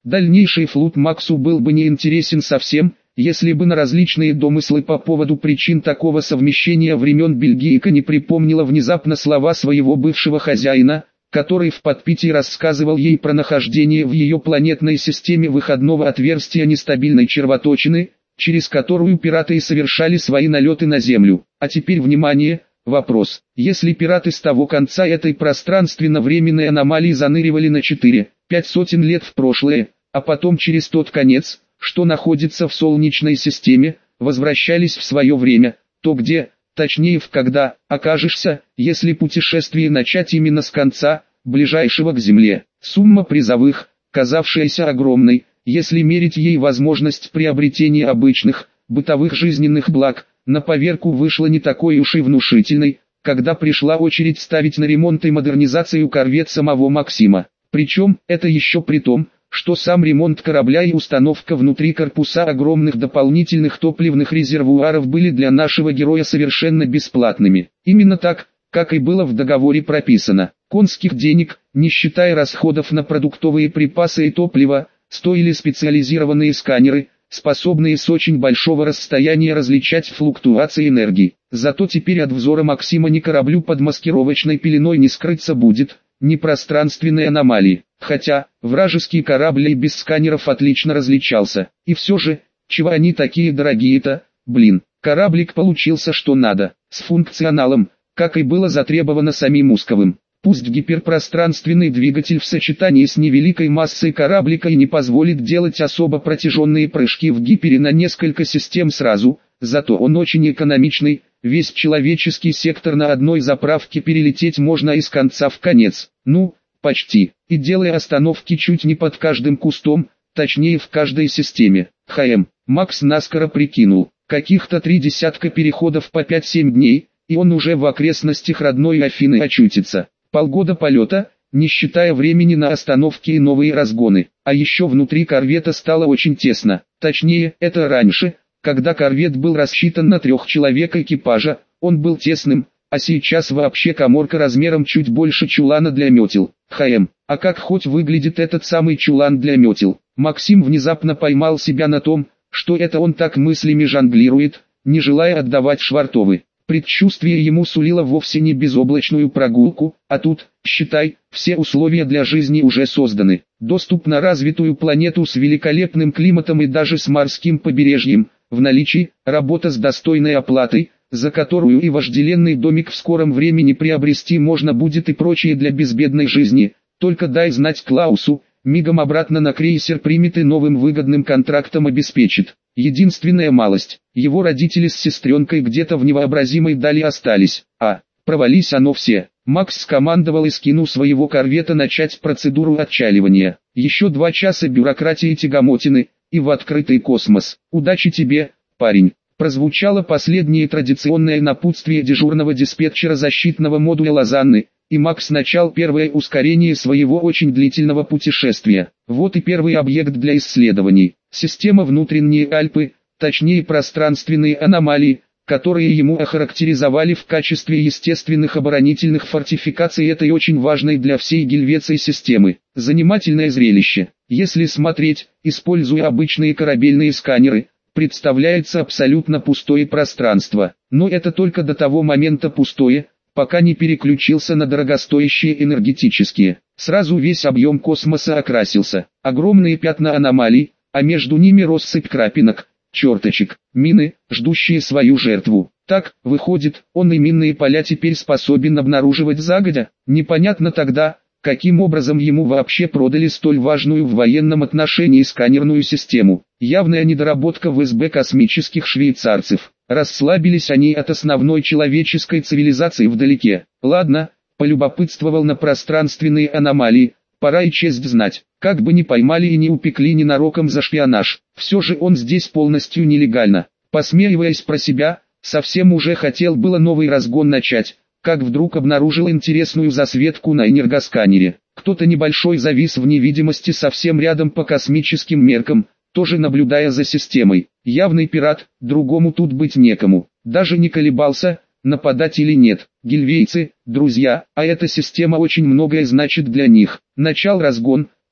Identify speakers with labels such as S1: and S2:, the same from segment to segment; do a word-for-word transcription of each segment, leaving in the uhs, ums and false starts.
S1: Дальнейший флут Максу был бы не интересен совсем, если бы на различные домыслы по поводу причин такого совмещения времен Бельгийка не припомнила внезапно слова своего бывшего хозяина, который в подпитии рассказывал ей про нахождение в ее планетной системе выходного отверстия нестабильной червоточины, через которую пираты и совершали свои налеты на Землю. А теперь внимание, вопрос. Если пираты с того конца этой пространственно-временной аномалии заныривали на четыре-пять сотен лет в прошлое, а потом через тот конец, что находится в Солнечной системе, возвращались в свое время, то где, точнее в когда, окажешься, если путешествие начать именно с конца, ближайшего к Земле. Сумма призовых, казавшаяся огромной, если мерить ей возможность приобретения обычных, бытовых жизненных благ, на поверку вышла не такой уж и внушительной, когда пришла очередь ставить на ремонт и модернизацию корвет самого Максима. Причем, это еще при том, что сам ремонт корабля и установка внутри корпуса огромных дополнительных топливных резервуаров были для нашего героя совершенно бесплатными. Именно так, как и было в договоре прописано. Конских денег, не считая расходов на продуктовые припасы и топливо, стоили специализированные сканеры, способные с очень большого расстояния различать флуктуации энергии. Зато теперь от взора Максима ни кораблю под маскировочной пеленой не скрыться будет, ни пространственной аномалии. Хотя, вражеский корабль и без сканеров отлично различался. И все же, чего они такие дорогие-то, блин, кораблик получился что надо, с функционалом, как и было затребовано самим Усковым. Пусть гиперпространственный двигатель в сочетании с невеликой массой кораблика и не позволит делать особо протяженные прыжки в гипере на несколько систем сразу, зато он очень экономичный, весь человеческий сектор на одной заправке перелететь можно из конца в конец, ну, почти, и делая остановки чуть не под каждым кустом, точнее в каждой системе. ХМ, Макс наскоро прикинул, каких-то три десятка переходов по пять-семь дней, и он уже в окрестностях родной Афины очутится. Полгода полета, не считая времени на остановки и новые разгоны. А еще внутри корвета стало очень тесно. Точнее, это раньше, когда корвет был рассчитан на трех человек экипажа, он был тесным, а сейчас вообще каморка размером чуть больше чулана для метел. ХМ, а как хоть выглядит этот самый чулан для метел? Максим внезапно поймал себя на том, что это он так мыслями жонглирует, не желая отдавать швартовы. Предчувствие ему сулило вовсе не безоблачную прогулку, а тут, считай, все условия для жизни уже созданы. Доступ на развитую планету с великолепным климатом и даже с морским побережьем, в наличии, работа с достойной оплатой, за которую и вожделенный домик в скором времени приобрести можно будет и прочее для безбедной жизни. Только дай знать Клаусу, мигом обратно на крейсер примет и новым выгодным контрактом обеспечит. Единственная малость, его родители с сестренкой где-то в невообразимой дали остались, а, провались оно все. Макс скомандовал и скину своего корвета начать процедуру отчаливания. Еще два часа бюрократии тягомотины, и в открытый космос. Удачи тебе, парень. Прозвучало последнее традиционное напутствие дежурного диспетчера защитного модуля Лозанны, и Макс начал первое ускорение своего очень длительного путешествия. Вот и первый объект для исследований. Система внутренние Альпы, точнее пространственные аномалии, которые ему охарактеризовали в качестве естественных оборонительных фортификаций этой очень важной для всей Гельвеции системы. Занимательное зрелище. Если смотреть, используя обычные корабельные сканеры, представляется абсолютно пустое пространство. Но это только до того момента пустое, пока не переключился на дорогостоящие энергетические. Сразу весь объем космоса окрасился. Огромные пятна аномалий, а между ними россыпь крапинок, черточек, мины, ждущие свою жертву. Так, выходит, он и минные поля теперь способен обнаруживать загодя. Непонятно тогда, каким образом ему вообще продали столь важную в военном отношении сканерную систему. Явная недоработка в СБ космических швейцарцев. Расслабились они от основной человеческой цивилизации вдалеке. Ладно, полюбопытствовал на пространственные аномалии, пора и честь знать. Как бы ни поймали и не упекли ненароком за шпионаж, все же он здесь полностью нелегально. Посмеиваясь про себя, совсем уже хотел было новый разгон начать, как вдруг обнаружил интересную засветку на энергосканере. Кто-то небольшой завис в невидимости совсем рядом по космическим меркам, тоже наблюдая за системой. Явный пират, другому тут быть некому. Даже не колебался, нападать или нет. Гельвейцы, друзья, а эта система очень многое значит для них. Начал разгон,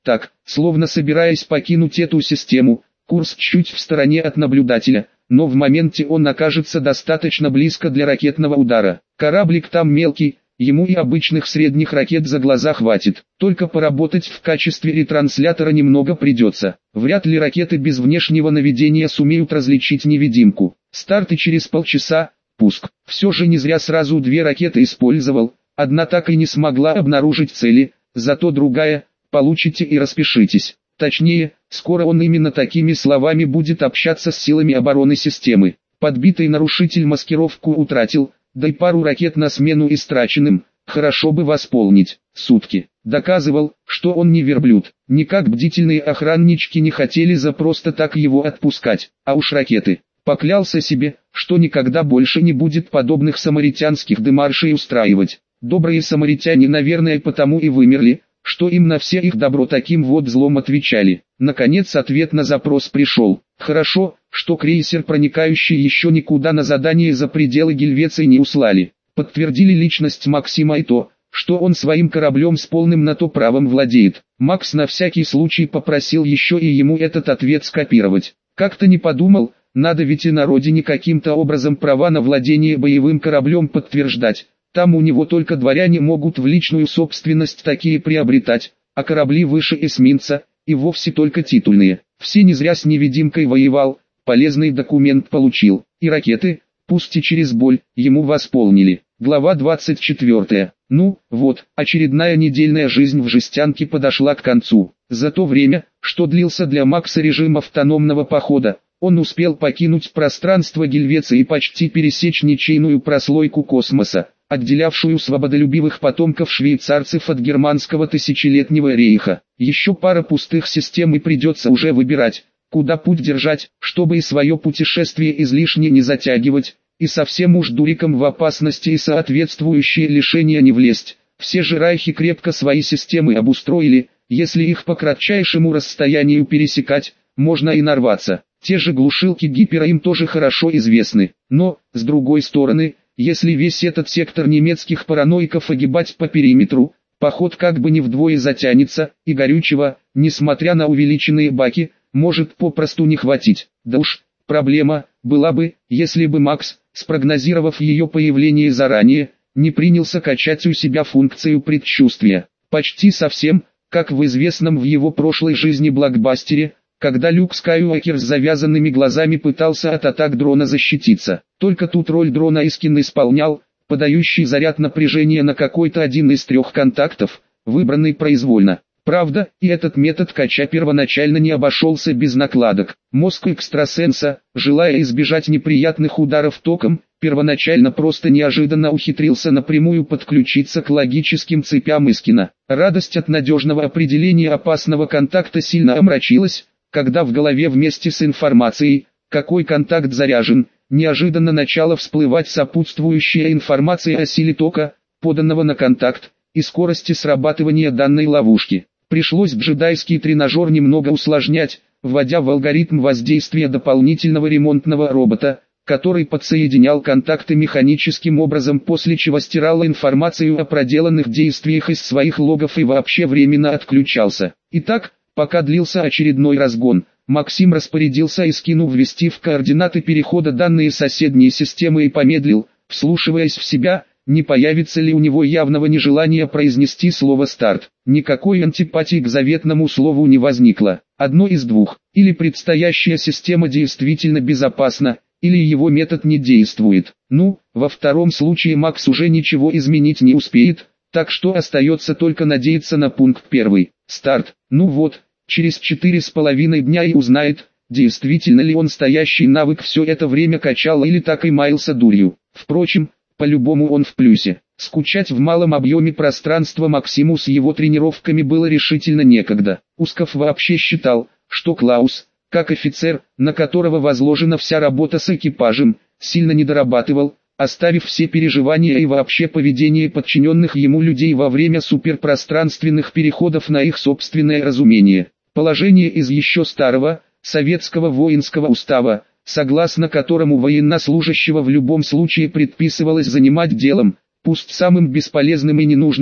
S1: так, словно собираясь покинуть эту систему, курс чуть в стороне от наблюдателя, но в моменте он окажется достаточно близко для ракетного удара. Кораблик там мелкий, ему и обычных средних ракет за глаза хватит, только поработать в качестве ретранслятора немного придется. Вряд ли ракеты без внешнего наведения сумеют различить невидимку. Старт и через полчаса, пуск. Все же не зря сразу две ракеты использовал, одна так и не смогла обнаружить цели, зато другая, получите и распишитесь. Точнее, скоро он именно такими словами будет общаться с силами обороны системы. Подбитый нарушитель маскировку утратил, да и пару ракет на смену истраченным, хорошо бы восполнить. Сутки. Доказывал, что он не верблюд. Никак бдительные охраннички не хотели за просто так его отпускать, а уж ракеты. Поклялся себе, что никогда больше не будет подобных самаритянских демаршей устраивать. Добрые самаритяне, наверное, потому и вымерли, что им на все их добро таким вот злом отвечали. Наконец ответ на запрос пришел. Хорошо, что крейсер, проникающий еще никуда на задание за пределы Гельвеции, не услали. Подтвердили личность Максима и то, что он своим кораблем с полным на то правом владеет. Макс на всякий случай попросил еще и ему этот ответ скопировать. Как-то не подумал, надо ведь и на родине каким-то образом права на владение боевым кораблем подтверждать. Там у него только дворяне могут в личную собственность такие приобретать, а корабли выше эсминца, и вовсе только титульные. Все не зря с невидимкой воевал, полезный документ получил, и ракеты, пусть и через боль, ему восполнили. Глава двадцать четвёртая. Ну, вот, очередная недельная жизнь в жестянке подошла к концу. За то время, что длился для Макса режим автономного похода, он успел покинуть пространство Гельвеции и почти пересечь ничейную прослойку космоса, отделявшую свободолюбивых потомков швейцарцев от германского тысячелетнего рейха. Еще пара пустых систем и придется уже выбирать, куда путь держать, чтобы и свое путешествие излишне не затягивать, и совсем уж дуриком в опасности и соответствующие лишения не влезть. Все же райхи крепко свои системы обустроили, если их по кратчайшему расстоянию пересекать, можно и нарваться. Те же глушилки гипера им тоже хорошо известны, но, с другой стороны, если весь этот сектор немецких параноиков огибать по периметру, поход как бы не вдвое затянется, и горючего, несмотря на увеличенные баки, может попросту не хватить. Да уж, проблема была бы, если бы Макс, спрогнозировав ее появление заранее, не принялся качать у себя функцию предчувствия. Почти совсем, как в известном в его прошлой жизни блокбастере, когда Люк Скайуокер с завязанными глазами пытался от атак дрона защититься. Только тут роль дрона Искин исполнял, подающий заряд напряжения на какой-то один из трех контактов, выбранный произвольно. Правда, и этот метод кача первоначально не обошелся без накладок. Мозг экстрасенса, желая избежать неприятных ударов током, первоначально просто неожиданно ухитрился напрямую подключиться к логическим цепям Искина. Радость от надежного определения опасного контакта сильно омрачилась, когда в голове вместе с информацией, какой контакт заряжен, неожиданно начала всплывать сопутствующая информация о силе тока, поданного на контакт, и скорости срабатывания данной ловушки. Пришлось джедайский тренажер немного усложнять, вводя в алгоритм воздействия дополнительного ремонтного робота, который подсоединял контакты механическим образом, после чего стирал информацию о проделанных действиях из своих логов и вообще временно отключался. Итак, пока длился очередной разгон, Максим распорядился Искину ввести в координаты перехода данные соседней системы и помедлил, вслушиваясь в себя, не появится ли у него явного нежелания произнести слово «старт». Никакой антипатии к заветному слову не возникло. Одно из двух: или предстоящая система действительно безопасна, или его метод не действует. Ну, во втором случае Макс уже ничего изменить не успеет, так что остается только надеяться на пункт первый. Старт. Ну вот, через четыре с половиной дня и узнает, действительно ли он стоящий навык все это время качал или так и маялся дурью. Впрочем, по-любому он в плюсе. Скучать в малом объеме пространства Максиму с его тренировками было решительно некогда. Усков вообще считал, что Клаус, как офицер, на которого возложена вся работа с экипажем, сильно недорабатывал, оставив все переживания и вообще поведение подчиненных ему людей во время суперпространственных переходов на их собственное разумение. Положение из еще старого, советского воинского устава, согласно которому военнослужащего в любом случае предписывалось занимать делом, пусть самым бесполезным и ненужным,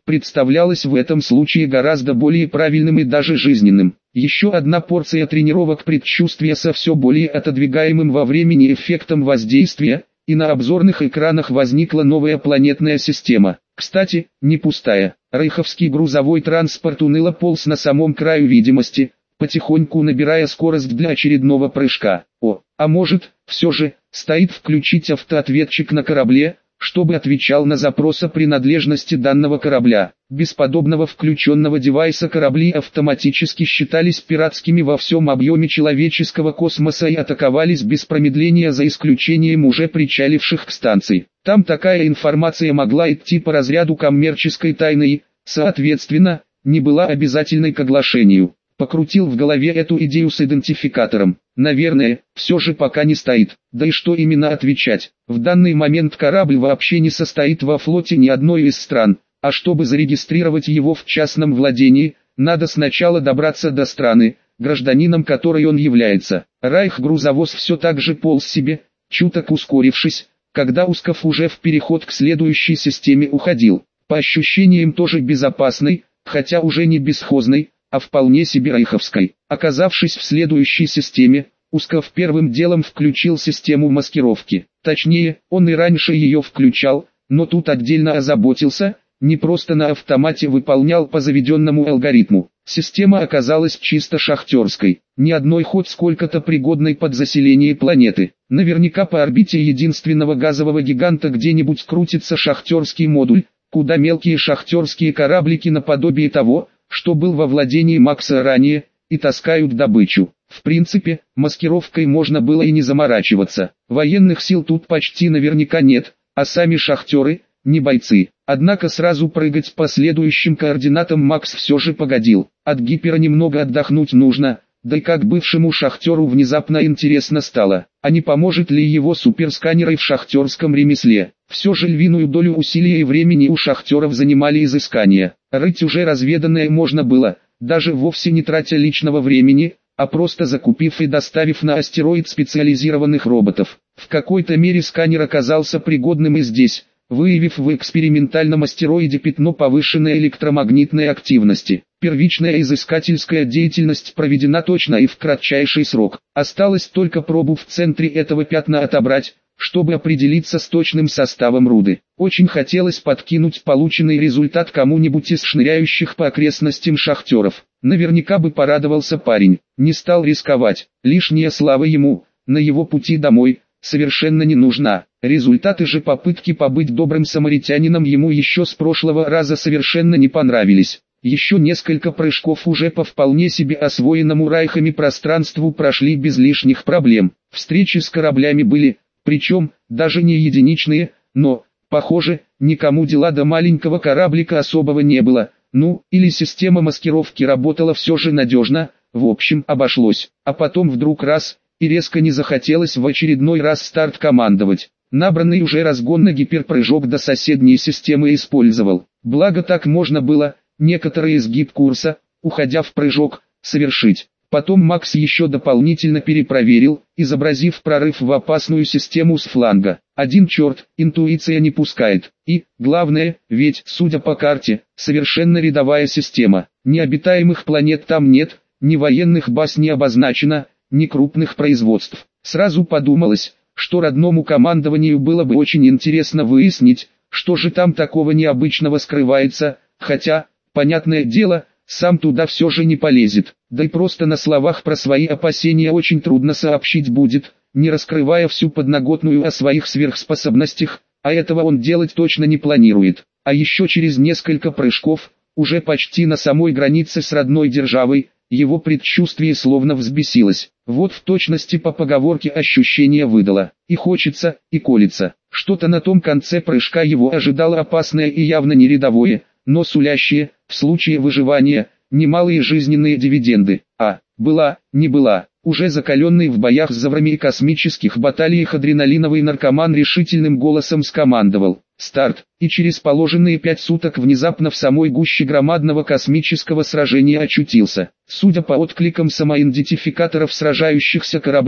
S1: представлялось в этом случае гораздо более правильным и даже жизненным. Еще одна порция тренировок предчувствия со все более отодвигаемым во времени эффектом воздействия, и на обзорных экранах возникла новая планетная система. Кстати, не пустая. Рейховский грузовой транспорт уныло полз на самом краю видимости, потихоньку набирая скорость для очередного прыжка. О, а может, все же, стоит включить автоответчик на корабле, чтобы отвечал на запрос о принадлежности данного корабля. Без подобного включенного девайса корабли автоматически считались пиратскими во всем объеме человеческого космоса и атаковались без промедления за исключением уже причаливших к станции. Там такая информация могла идти по разряду коммерческой тайны и, соответственно, не была обязательной к оглашению. Покрутил в голове эту идею с идентификатором. Наверное, все же пока не стоит. Да и что именно отвечать? В данный момент корабль вообще не состоит во флоте ни одной из стран, а чтобы зарегистрировать его в частном владении, надо сначала добраться до страны, гражданином которой он является. Райх-грузовоз все так же полз себе, чуток ускорившись, когда Усков уже в переход к следующей системе уходил. По ощущениям тоже безопасной, хотя уже не бесхозной, а вполне себе райховской. Оказавшись в следующей системе, Усков первым делом включил систему маскировки. Точнее, он и раньше ее включал, но тут отдельно озаботился, не просто на автомате выполнял по заведенному алгоритму. Система оказалась чисто шахтерской, ни одной хоть сколько-то пригодной под заселение планеты. Наверняка по орбите единственного газового гиганта где-нибудь крутится шахтерский модуль, куда мелкие шахтерские кораблики наподобие того, что был во владении Макса ранее, и таскают добычу. В принципе, маскировкой можно было и не заморачиваться. Военных сил тут почти наверняка нет, а сами шахтеры – не бойцы. Однако сразу прыгать по следующим координатам Макс все же погодил. От гипера немного отдохнуть нужно, да и как бывшему шахтеру внезапно интересно стало, а не поможет ли его суперсканеры в шахтерском ремесле. Все же львиную долю усилий и времени у шахтеров занимали изыскания. Рыть уже разведанное можно было, даже вовсе не тратя личного времени, а просто закупив и доставив на астероид специализированных роботов. В какой-то мере сканер оказался пригодным и здесь, выявив в экспериментальном астероиде пятно повышенной электромагнитной активности. Первичная изыскательская деятельность проведена точно и в кратчайший срок. Осталось только пробу в центре этого пятна отобрать, чтобы определиться с точным составом руды. Очень хотелось подкинуть полученный результат кому-нибудь из шныряющих по окрестностям шахтеров. Наверняка бы порадовался парень. Не стал рисковать. Лишняя слава ему, на его пути домой, совершенно не нужна. Результаты же попытки побыть добрым самаритянином ему еще с прошлого раза совершенно не понравились. Еще несколько прыжков уже по вполне себе освоенному райхами пространству прошли без лишних проблем. Встречи с кораблями были, причем, даже не единичные, но, похоже, никому дела до маленького кораблика особого не было. Ну, или система маскировки работала все же надежно, в общем, обошлось. А потом вдруг раз, и резко не захотелось в очередной раз старт командовать. Набранный уже разгон на гиперпрыжок до соседней системы использовал. Благо так можно было, некоторый изгиб курса, уходя в прыжок, совершить. Потом Макс еще дополнительно перепроверил, изобразив прорыв в опасную систему с фланга. Один черт, интуиция не пускает. И, главное, ведь, судя по карте, совершенно рядовая система. Ни обитаемых планет там нет, ни военных баз не обозначено, ни крупных производств. Сразу подумалось, что родному командованию было бы очень интересно выяснить, что же там такого необычного скрывается, хотя, понятное дело, сам туда все же не полезет, да и просто на словах про свои опасения очень трудно сообщить будет, не раскрывая всю подноготную о своих сверхспособностях, а этого он делать точно не планирует. А еще через несколько прыжков, уже почти на самой границе с родной державой, его предчувствие словно взбесилось. Вот в точности по поговорке ощущение выдало. И хочется, и колется. Что-то на том конце прыжка его ожидало опасное и явно не рядовое, но сулящие, в случае выживания, немалые жизненные дивиденды. А, была, не была, уже закаленный в боях с заврами и космических баталиях адреналиновый наркоман решительным голосом скомандовал: «Старт!» И через положенные пять суток внезапно в самой гуще громадного космического сражения очутился. Судя по откликам самоидентификаторов сражающихся кораблей,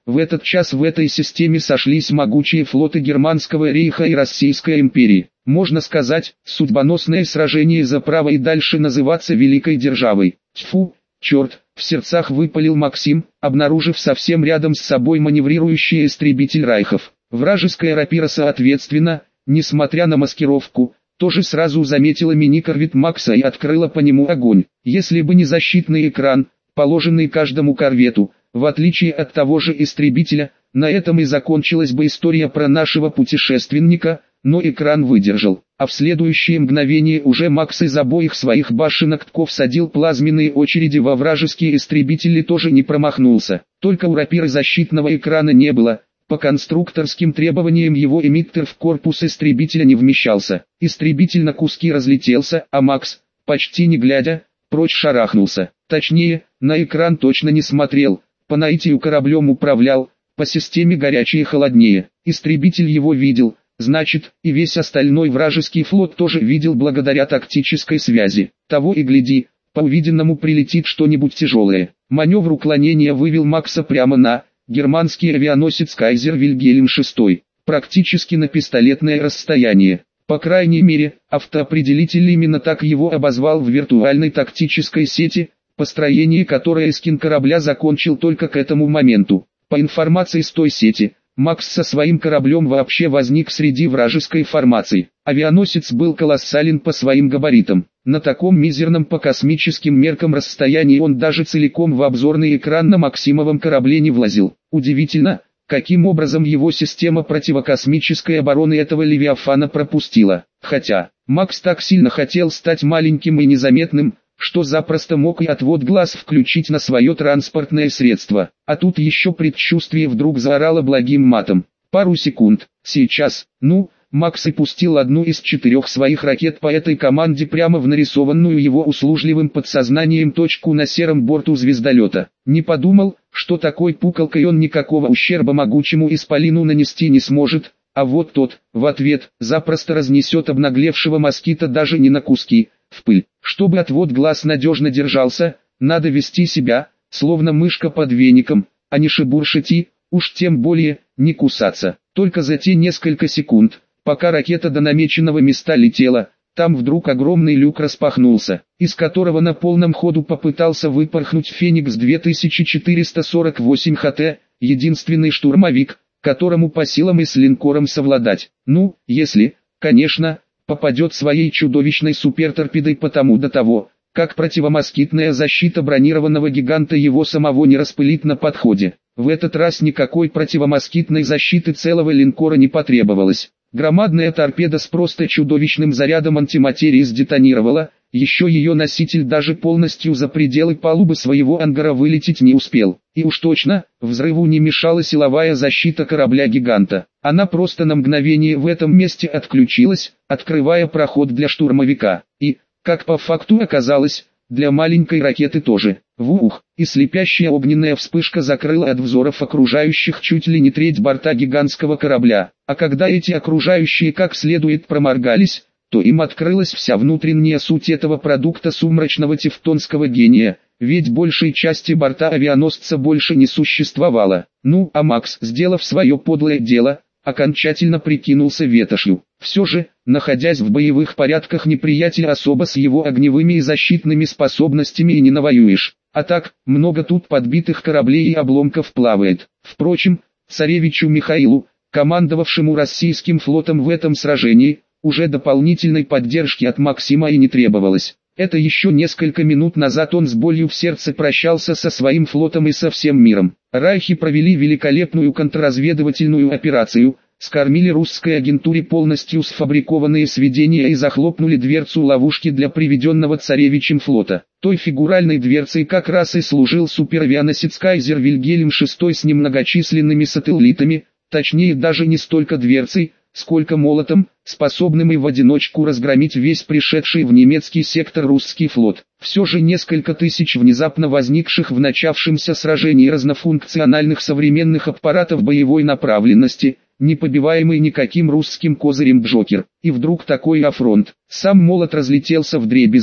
S1: в этот час в этой системе сошлись могучие флоты Германского рейха и Российской империи. Можно сказать, судьбоносное сражение за право и дальше называться великой державой. Тьфу, черт, в сердцах выпалил Максим, обнаружив совсем рядом с собой маневрирующий истребитель Райхов. Вражеская рапира соответственно, несмотря на маскировку, тоже сразу заметила мини-корвет Макса и открыла по нему огонь. Если бы не защитный экран, положенный каждому корвету, в отличие от того же истребителя, на этом и закончилась бы история про нашего путешественника, но экран выдержал. А в следующее мгновение уже Макс из обоих своих башенок тков садил плазменные очереди во вражеские истребители, тоже не промахнулся. Только у рапиры защитного экрана не было. По конструкторским требованиям его эмиттер в корпус истребителя не вмещался. Истребитель на куски разлетелся, а Макс, почти не глядя, прочь шарахнулся. Точнее, на экран точно не смотрел, по наитию кораблем управлял, по системе горячее холоднее. Истребитель его видел, значит, и весь остальной вражеский флот тоже видел благодаря тактической связи. Того и гляди, по увиденному прилетит что-нибудь тяжелое. Маневр уклонения вывел Макса прямо на германский авианосец Кайзер Вильгельм шестой, практически на пистолетное расстояние. По крайней мере, автоопределитель именно так его обозвал в виртуальной тактической сети, построение которой эскин корабля закончил только к этому моменту. По информации с той сети, Макс со своим кораблем вообще возник среди вражеской формации. Авианосец был колоссален по своим габаритам. На таком мизерном по космическим меркам расстоянии он даже целиком в обзорный экран на Максимовом корабле не влазил. Удивительно, каким образом его система противокосмической обороны этого Левиафана пропустила. Хотя, Макс так сильно хотел стать маленьким и незаметным, что запросто мог и отвод глаз включить на свое транспортное средство. А тут еще предчувствие вдруг заорало благим матом. Пару секунд, сейчас, ну... Макс и пустил одну из четырех своих ракет по этой команде прямо в нарисованную его услужливым подсознанием точку на сером борту звездолета. Не подумал, что такой пукалкой он никакого ущерба могучему исполину нанести не сможет, а вот тот, в ответ, запросто разнесет обнаглевшего москита даже не на куски, в пыль. Чтобы отвод глаз надежно держался, надо вести себя, словно мышка под веником, а не шебуршить и, уж тем более, не кусаться. Только за те несколько секунд, пока ракета до намеченного места летела, там вдруг огромный люк распахнулся, из которого на полном ходу попытался выпорхнуть Феникс две тысячи четыреста сорок восемь ха тэ, единственный штурмовик, которому по силам и с линкором совладать. Ну, если, конечно, попадет своей чудовищной суперторпедой, потому до того, как противомоскитная защита бронированного гиганта его самого не распылит на подходе. В этот раз никакой противомоскитной защиты целого линкора не потребовалось. Громадная торпеда с просто чудовищным зарядом антиматерии сдетонировала, еще ее носитель даже полностью за пределы палубы своего ангара вылететь не успел. И уж точно, взрыву не мешала силовая защита корабля-гиганта. Она просто на мгновение в этом месте отключилась, открывая проход для штурмовика. И, как по факту оказалось, для маленькой ракеты тоже. Вух, и слепящая огненная вспышка закрыла от взоров окружающих чуть ли не треть борта гигантского корабля. А когда эти окружающие как следует проморгались, то им открылась вся внутренняя суть этого продукта сумрачного тевтонского гения, ведь большей части борта авианосца больше не существовало. Ну, а Макс, сделав свое подлое дело, окончательно прикинулся ветошью. Все же, находясь в боевых порядках неприятеля особо с его огневыми и защитными способностями и не навоюешь. А так, много тут подбитых кораблей и обломков плавает. Впрочем, царевичу Михаилу, командовавшему российским флотом в этом сражении, уже дополнительной поддержки от Максима и не требовалось. Это еще несколько минут назад он с болью в сердце прощался со своим флотом и со всем миром. Райхи провели великолепную контрразведывательную операцию, скормили русской агентуре полностью сфабрикованные сведения и захлопнули дверцу ловушки для приведенного царевичем флота. Той фигуральной дверцей как раз и служил суперавианосец Кайзер Вильгельм шестой с немногочисленными сателлитами, точнее даже не столько дверцей, сколько молотом, способным и в одиночку разгромить весь пришедший в немецкий сектор русский флот. Все же несколько тысяч внезапно возникших в начавшемся сражении разнофункциональных современных аппаратов боевой направленности, не побиваемый никаким русским козырем Джокер. И вдруг такой афронт. Сам молот разлетелся вдребезги,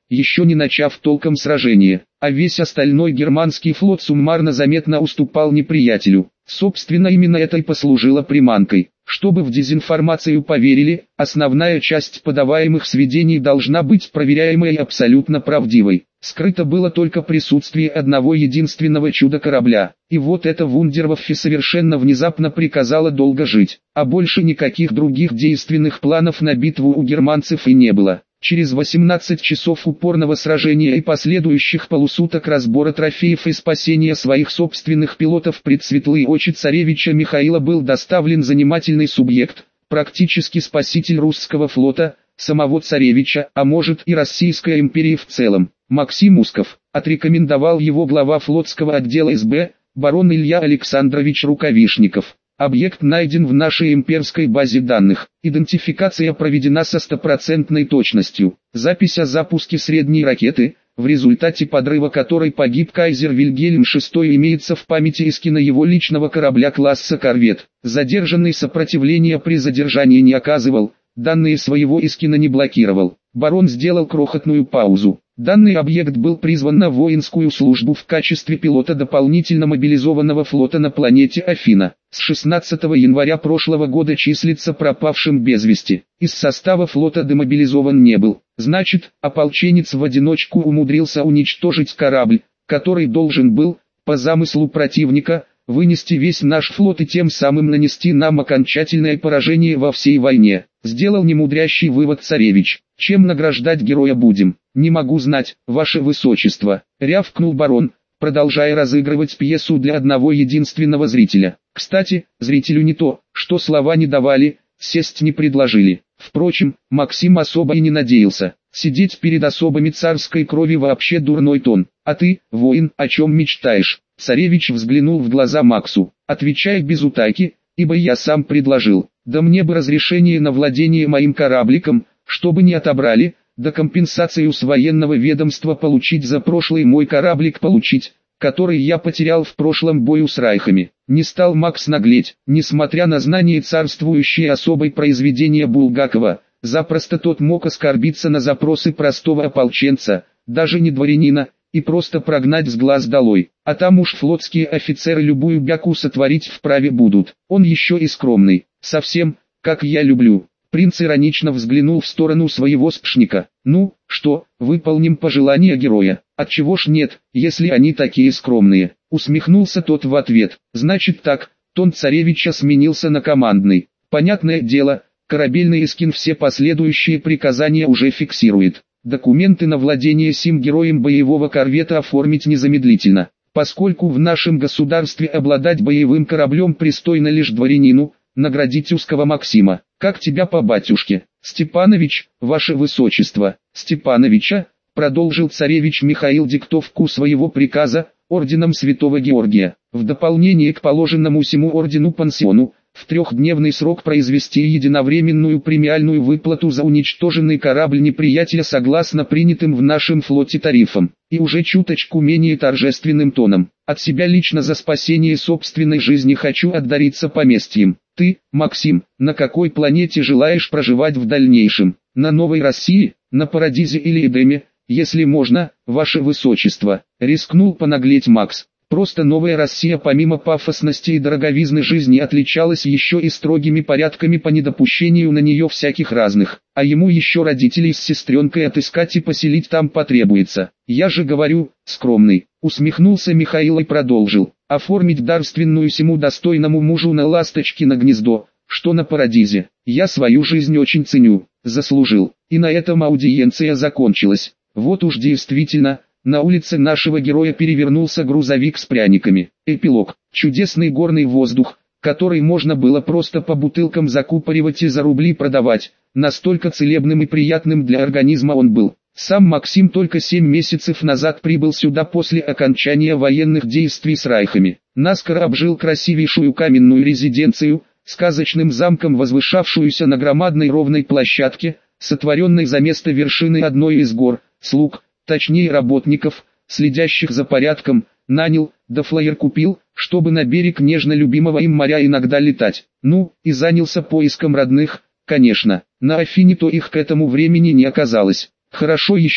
S1: еще не начав толком сражение, а весь остальной германский флот суммарно заметно уступал неприятелю. Собственно, именно это и послужило приманкой. Чтобы в дезинформацию поверили, основная часть подаваемых сведений должна быть проверяемой и абсолютно правдивой. Скрыто было только присутствие одного единственного чудо-корабля, и вот эта вундерваффе совершенно внезапно приказала долго жить, а больше никаких других действенных планов на битву у германцев и не было. Через восемнадцать часов упорного сражения и последующих полусуток разбора трофеев и спасения своих собственных пилотов пред светлые очи царевича Михаила был доставлен занимательный субъект, практически спаситель русского флота, самого царевича, а может и Российской империи в целом. Максим Усков, отрекомендовал его глава флотского отдела эс бэ, барон Илья Александрович Рукавишников. Объект найден в нашей имперской базе данных. Идентификация проведена со стопроцентной точностью. Запись о запуске средней ракеты, в результате подрыва которой погиб кайзер Вильгельм шестой, имеется в памяти эскина его личного корабля класса корвет. Задержанный сопротивления при задержании не оказывал, данные своего эскина не блокировал. Барон сделал крохотную паузу. Данный объект был призван на воинскую службу в качестве пилота дополнительно мобилизованного флота на планете Афина. С шестнадцатого января прошлого года числится пропавшим без вести. Из состава флота демобилизован не был. Значит, ополченец в одиночку умудрился уничтожить корабль, который должен был, по замыслу противника, вынести весь наш флот и тем самым нанести нам окончательное поражение во всей войне. Сделал немудрящий вывод царевич. Чем награждать героя будем? Не могу знать, ваше высочество, рявкнул барон, продолжая разыгрывать пьесу для одного единственного зрителя. Кстати, зрителю не то, что слова не давали, сесть не предложили. Впрочем, Максим особо и не надеялся. Сидеть перед особами царской крови вообще дурной тон. А ты, воин, о чем мечтаешь? Царевич взглянул в глаза Максу. Отвечай без утайки, ибо я сам предложил. Да мне бы разрешение на владение моим корабликом, чтобы не отобрали, да компенсацию с военного ведомства получить за прошлый мой кораблик получить, который я потерял в прошлом бою с райхами. Не стал Макс наглеть, несмотря на знание царствующей особой произведения Булгакова, запросто тот мог оскорбиться на запросы простого ополченца, даже не дворянина, и просто прогнать с глаз долой. А там уж флотские офицеры любую бяку сотворить вправе будут. Он еще и скромный, совсем, как я люблю. Принц иронично взглянул в сторону своего спшника. Ну, что, выполним пожелания героя? Отчего ж нет, если они такие скромные? Усмехнулся тот в ответ. Значит так, тон царевича сменился на командный. Понятное дело, корабельный эскин все последующие приказания уже фиксирует. Документы на владение сим героем боевого корвета оформить незамедлительно, поскольку в нашем государстве обладать боевым кораблем пристойно лишь дворянину. Наградить узкого Максима. Как тебя по батюшке? Степанович, ваше высочество. Степановича, продолжил царевич Михаил диктовку своего приказа, орденом Святого Георгия. В дополнение к положенному сему ордену пансиону, в трехдневный срок произвести единовременную премиальную выплату за уничтоженный корабль неприятеля согласно принятым в нашем флоте тарифам, и уже чуточку менее торжественным тоном. От себя лично за спасение собственной жизни хочу отдариться поместьем. Ты, Максим, на какой планете желаешь проживать в дальнейшем? На Новой России, на Парадизе или Эдеме, если можно, ваше высочество? Рискнул понаглеть Макс. Просто Новая Россия помимо пафосности и дороговизны жизни отличалась еще и строгими порядками по недопущению на нее всяких разных, а ему еще родителей с сестренкой отыскать и поселить там потребуется. Я же говорю, скромный, усмехнулся Михаил и продолжил, оформить дарственную сему достойному мужу на Ласточкино гнездо, что на Парадизе. Я свою жизнь очень ценю, заслужил, и на этом аудиенция закончилась. Вот уж действительно, на улице нашего героя перевернулся грузовик с пряниками. Эпилог. Чудесный горный воздух, который можно было просто по бутылкам закупоривать и за рубли продавать, настолько целебным и приятным для организма он был. Сам Максим только семь месяцев назад прибыл сюда после окончания военных действий с райхами. Наскоро обжил красивейшую каменную резиденцию, сказочным замком возвышавшуюся на громадной ровной площадке, сотворенной за место вершины одной из гор, слуг, точнее работников, следящих за порядком, нанял, да флайер купил, чтобы на берег нежно любимого им моря иногда летать. Ну, и занялся поиском родных, конечно, на Афине то их к этому времени не оказалось. Хорошо еще,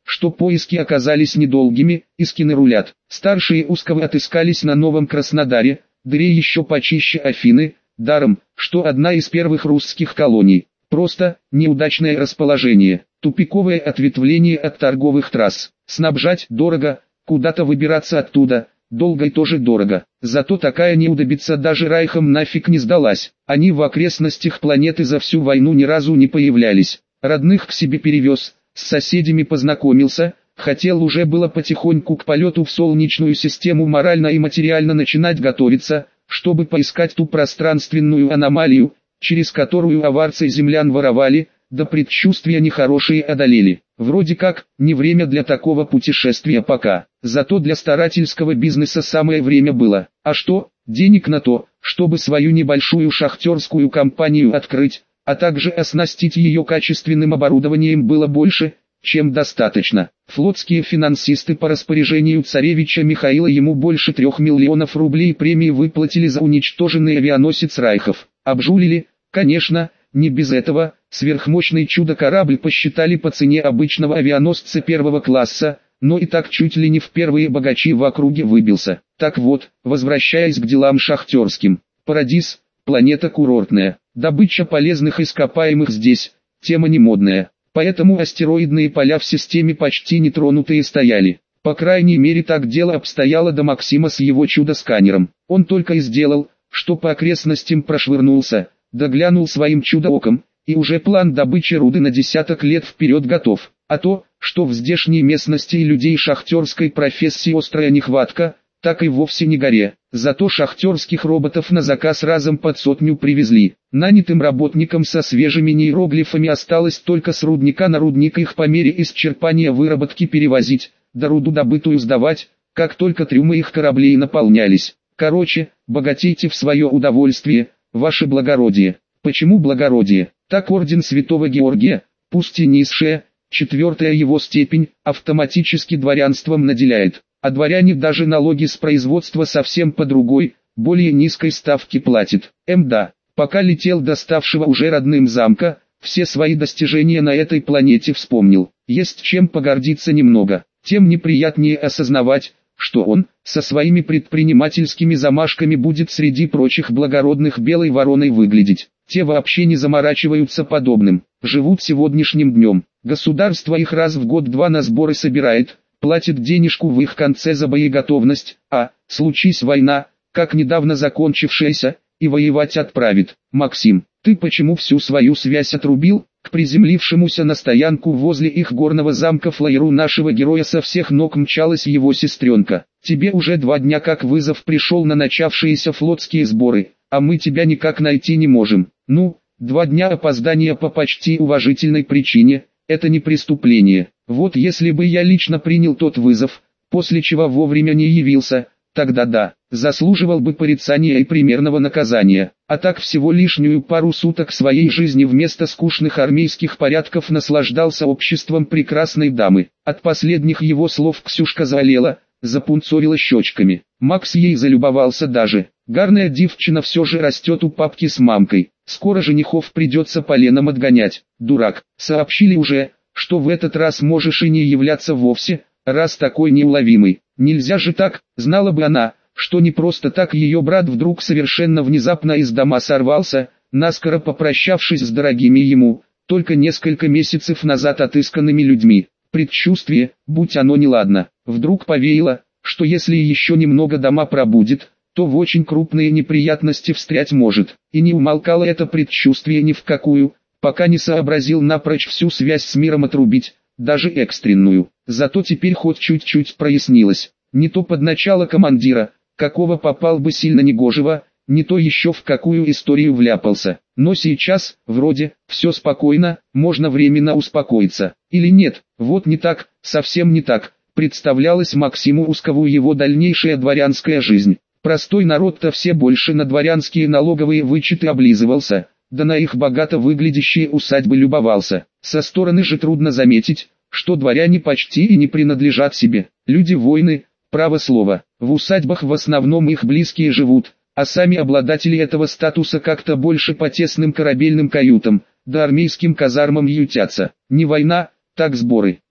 S1: что поиски оказались недолгими, искины рулят. Старшие Ускова отыскались на Новом Краснодаре, дыре еще почище Афины, даром, что одна из первых русских колоний. Просто неудачное расположение, тупиковое ответвление от торговых трасс. Снабжать дорого, куда-то выбираться оттуда долго и тоже дорого. Зато такая неудобица даже райхам нафиг не сдалась. Они в окрестностях планеты за всю войну ни разу не появлялись. Родных к себе перевез, с соседями познакомился, хотел уже было потихоньку к полету в Солнечную систему морально и материально начинать готовиться, чтобы поискать ту пространственную аномалию, через которую аварцы землян воровали, да предчувствия нехорошие одолели. Вроде как, не время для такого путешествия пока, зато для старательского бизнеса самое время было. А что, денег на то, чтобы свою небольшую шахтерскую компанию открыть, а также оснастить ее качественным оборудованием было больше, чем достаточно. Флотские финансисты по распоряжению царевича Михаила ему больше трех миллионов рублей премии выплатили за уничтоженный авианосец Райхов. Обжулили, конечно, не без этого, сверхмощный чудо-корабль посчитали по цене обычного авианосца первого класса, но и так чуть ли не в первые богачи в округе выбился. Так вот, возвращаясь к делам шахтерским, Парадис, планета курортная, добыча полезных ископаемых здесь, тема не модная, поэтому астероидные поля в системе почти нетронутые стояли. По крайней мере так дело обстояло до Максима с его чудо-сканером. Он только и сделал, что по окрестностям прошвырнулся, доглянул своим чудо-оком, и уже план добычи руды на десяток лет вперед готов. А то, что в здешней местности и людей шахтерской профессии острая нехватка, так и вовсе не горе. Зато шахтерских роботов на заказ разом под сотню привезли. Нанятым работникам со свежими нейроглифами осталось только с рудника на рудник их по мере исчерпания выработки перевозить, да руду добытую сдавать, как только трюмы их кораблей наполнялись. Короче, богатейте в свое удовольствие, ваше благородие. Почему благородие? Так орден Святого Георгия, пусть и низшая, четвертая его степень, автоматически дворянством наделяет. А дворяне даже налоги с производства совсем по другой, более низкой ставке платят. Мда, пока летел до ставшего уже родным замка, все свои достижения на этой планете вспомнил. Есть чем погордиться немного, тем неприятнее осознавать, что он, со своими предпринимательскими замашками будет среди прочих благородных белой вороной выглядеть. Те вообще не заморачиваются подобным, живут сегодняшним днем. Государство их раз в год-два на сборы собирает, платит денежку в их конце за боеготовность, а, случись война, как недавно закончившаяся, и воевать отправит. Максим, ты почему всю свою связь отрубил? К приземлившемуся на стоянку возле их горного замка флайеру нашего героя со всех ног мчалась его сестренка. Тебе уже два дня как вызов пришел на начавшиеся флотские сборы, а мы тебя никак найти не можем. Ну, два дня опоздания по почти уважительной причине, это не преступление. Вот если бы я лично принял тот вызов, после чего вовремя не явился, тогда да, заслуживал бы порицания и примерного наказания. А так всего лишнюю пару суток своей жизни вместо скучных армейских порядков наслаждался обществом прекрасной дамы. От последних его слов Ксюшка заолела, запунцовила щечками. Макс ей залюбовался даже. Гарная девчина все же растет у папки с мамкой. Скоро женихов придется поленом отгонять. Дурак, сообщили уже, что в этот раз можешь и не являться вовсе, раз такой неуловимый. Нельзя же так, знала бы она, что не просто так ее брат вдруг совершенно внезапно из дома сорвался, наскоро попрощавшись с дорогими ему, только несколько месяцев назад отысканными людьми. Предчувствие, будь оно неладно, вдруг повеяло, что если еще немного дома пробудет, то в очень крупные неприятности встрять может. И не умолкало это предчувствие ни в какую, пока не сообразил напрочь всю связь с миром отрубить, даже экстренную. Зато теперь хоть чуть-чуть прояснилось. Не то под начало командира, какого попал бы сильно негожего, не то еще в какую историю вляпался. Но сейчас, вроде, все спокойно, можно временно успокоиться. Или нет, вот не так, совсем не так, представлялась Максиму Ускову его дальнейшая дворянская жизнь. Простой народ-то все больше на дворянские налоговые вычеты облизывался, да на их богато выглядящие усадьбы любовался. Со стороны же трудно заметить, что дворяне почти и не принадлежат себе. Люди воины, право слово, в усадьбах в основном их близкие живут, а сами обладатели этого статуса как-то больше по тесным корабельным каютам, да армейским казармам ютятся. Не война, так сборы.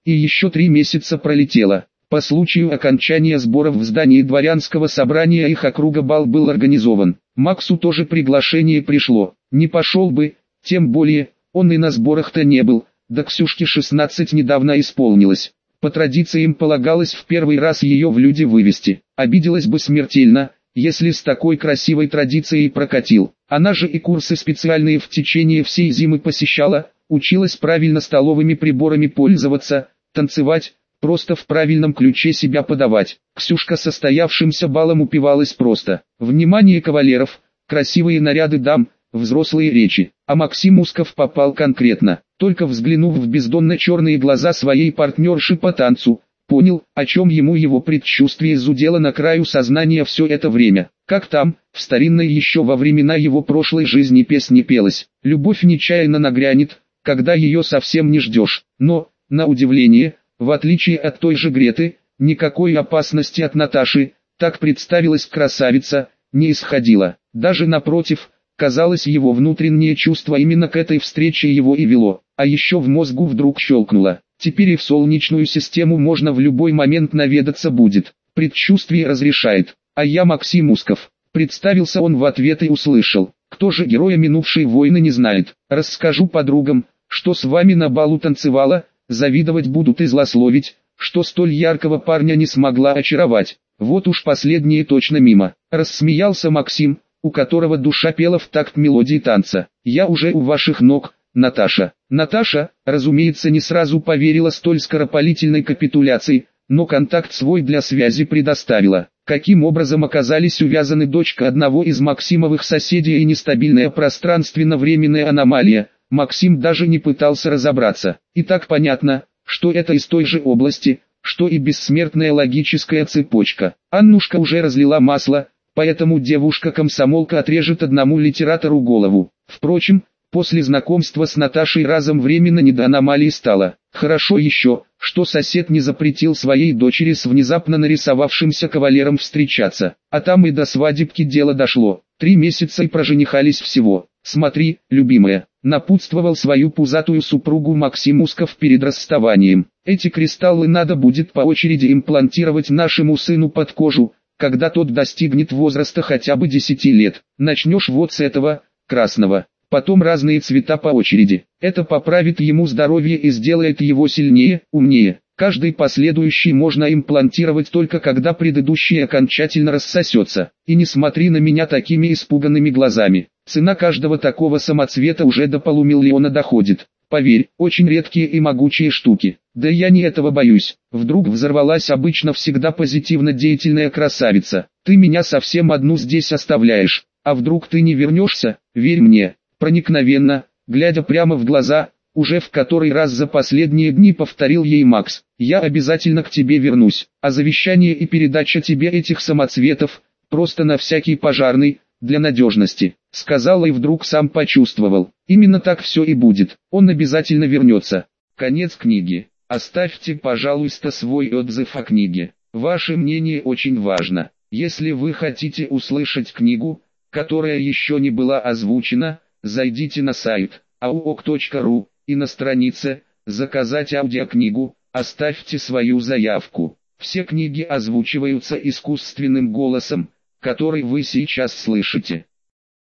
S1: и еще три месяца пролетело. По случаю окончания сборов в здании дворянского собрания их округа бал был организован. Максу тоже приглашение пришло. Не пошел бы, тем более, он и на сборах-то не был, да Ксюшке шестнадцать недавно исполнилось. По традициям полагалось в первый раз ее в люди вывести. Обиделась бы смертельно, если с такой красивой традицией прокатил. Она же и курсы специальные в течение всей зимы посещала, училась правильно столовыми приборами пользоваться, танцевать, просто в правильном ключе себя подавать. Ксюшка состоявшимся балом упивалась просто. Внимание кавалеров, красивые наряды дам, взрослые речи. А Максим Усков попал конкретно. Только взглянув в бездонно-черные глаза своей партнерши по танцу, понял, о чем ему его предчувствие зудело на краю сознания все это время. Как там, в старинной еще во времена его прошлой жизни песне пелась: «Любовь нечаянно нагрянет, когда ее совсем не ждешь». Но, на удивление, в отличие от той же Греты, никакой опасности от Наташи, так представилась красавица, не исходила. Даже напротив, казалось, его внутреннее чувство именно к этой встрече его и вело. А еще в мозгу вдруг щелкнуло: теперь и в Солнечную систему можно в любой момент наведаться будет. Предчувствие разрешает. А я Максим Усков. Представился он в ответ и услышал: кто же героя минувшей войны не знает. Расскажу подругам, что с вами на балу танцевала, завидовать будут и злословить, что столь яркого парня не смогла очаровать. Вот уж последнее точно мимо. Рассмеялся Максим, у которого душа пела в такт мелодии танца. Я уже у ваших ног, Наташа. Наташа, разумеется, не сразу поверила столь скоропалительной капитуляции, но контакт свой для связи предоставила. Каким образом оказались увязаны дочка одного из Максимовых соседей и нестабильная пространственно-временная аномалия, Максим даже не пытался разобраться. И так понятно, что это из той же области, что и бессмертная логическая цепочка. Аннушка уже разлила масло, поэтому девушка-комсомолка отрежет одному литератору голову. Впрочем, после знакомства с Наташей разом временно не до аномалии стало. Хорошо еще, что сосед не запретил своей дочери с внезапно нарисовавшимся кавалером встречаться. А там и до свадебки дело дошло. Три месяца и проженихались всего. Смотри, любимая, напутствовал свою пузатую супругу Максим Усков перед расставанием. Эти кристаллы надо будет по очереди имплантировать нашему сыну под кожу, когда тот достигнет возраста хотя бы десяти лет. Начнешь вот с этого, красного. Потом разные цвета по очереди. Это поправит ему здоровье и сделает его сильнее, умнее. Каждый последующий можно имплантировать только когда предыдущий окончательно рассосется. И не смотри на меня такими испуганными глазами. Цена каждого такого самоцвета уже до полумиллиона доходит. Поверь, очень редкие и могучие штуки. Да я не этого боюсь. Вдруг взорвалась обычно всегда позитивно деятельная красавица. Ты меня совсем одну здесь оставляешь. А вдруг ты не вернешься? Верь мне. Проникновенно, глядя прямо в глаза, уже в который раз за последние дни повторил ей Макс: я обязательно к тебе вернусь, а завещание и передача тебе этих самоцветов, просто на всякий пожарный, для надежности, сказал и вдруг сам почувствовал, именно так все и будет, он обязательно вернется. Конец книги. Оставьте, пожалуйста, свой отзыв о книге, ваше мнение очень важно. Если вы хотите услышать книгу, которая еще не была озвучена, зайдите на сайт ауок точка ру и на странице «Заказать аудиокнигу» оставьте свою заявку. Все книги озвучиваются искусственным голосом, который вы сейчас слышите.